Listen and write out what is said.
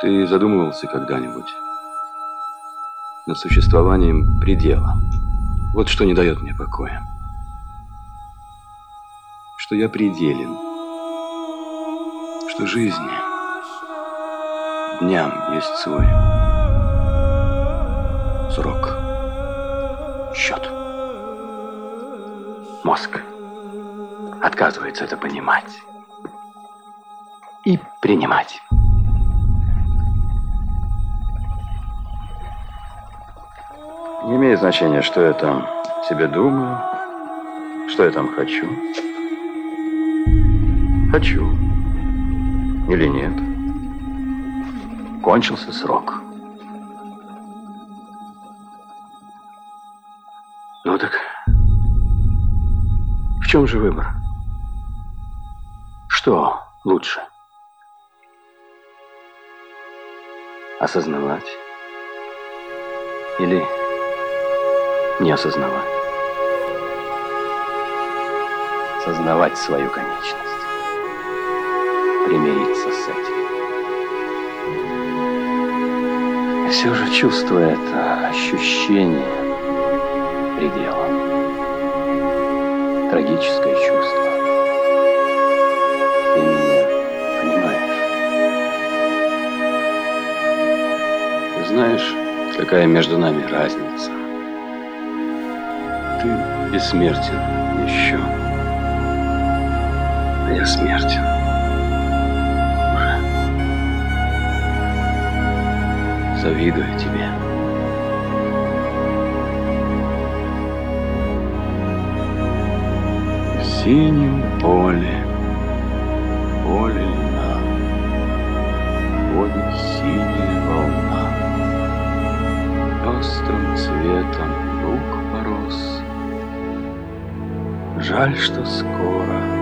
Ты задумывался когда-нибудь над существованием предела? Вот что не дает мне покоя. Что я пределен. Что жизни, дням есть свой срок, счет. Мозг отказывается это понимать и принимать. Не имеет значения, что я там себе думаю, что я там хочу. Хочу или нет. Кончился срок. Ну так, в чем же выбор? Что лучше? Осознавать или не осознавать? Осознавать свою конечность. Примириться с этим. И все же чувствуя это ощущение предела. Трагическое чувство. Ты меня понимаешь? Ты знаешь, какая между нами разница? Ты бессмертен еще. А я смертен. Уже. Завидую тебе. В синем поле, поле льна, ходит синяя волна, пестрым цветом луг порос. Жаль, что скоро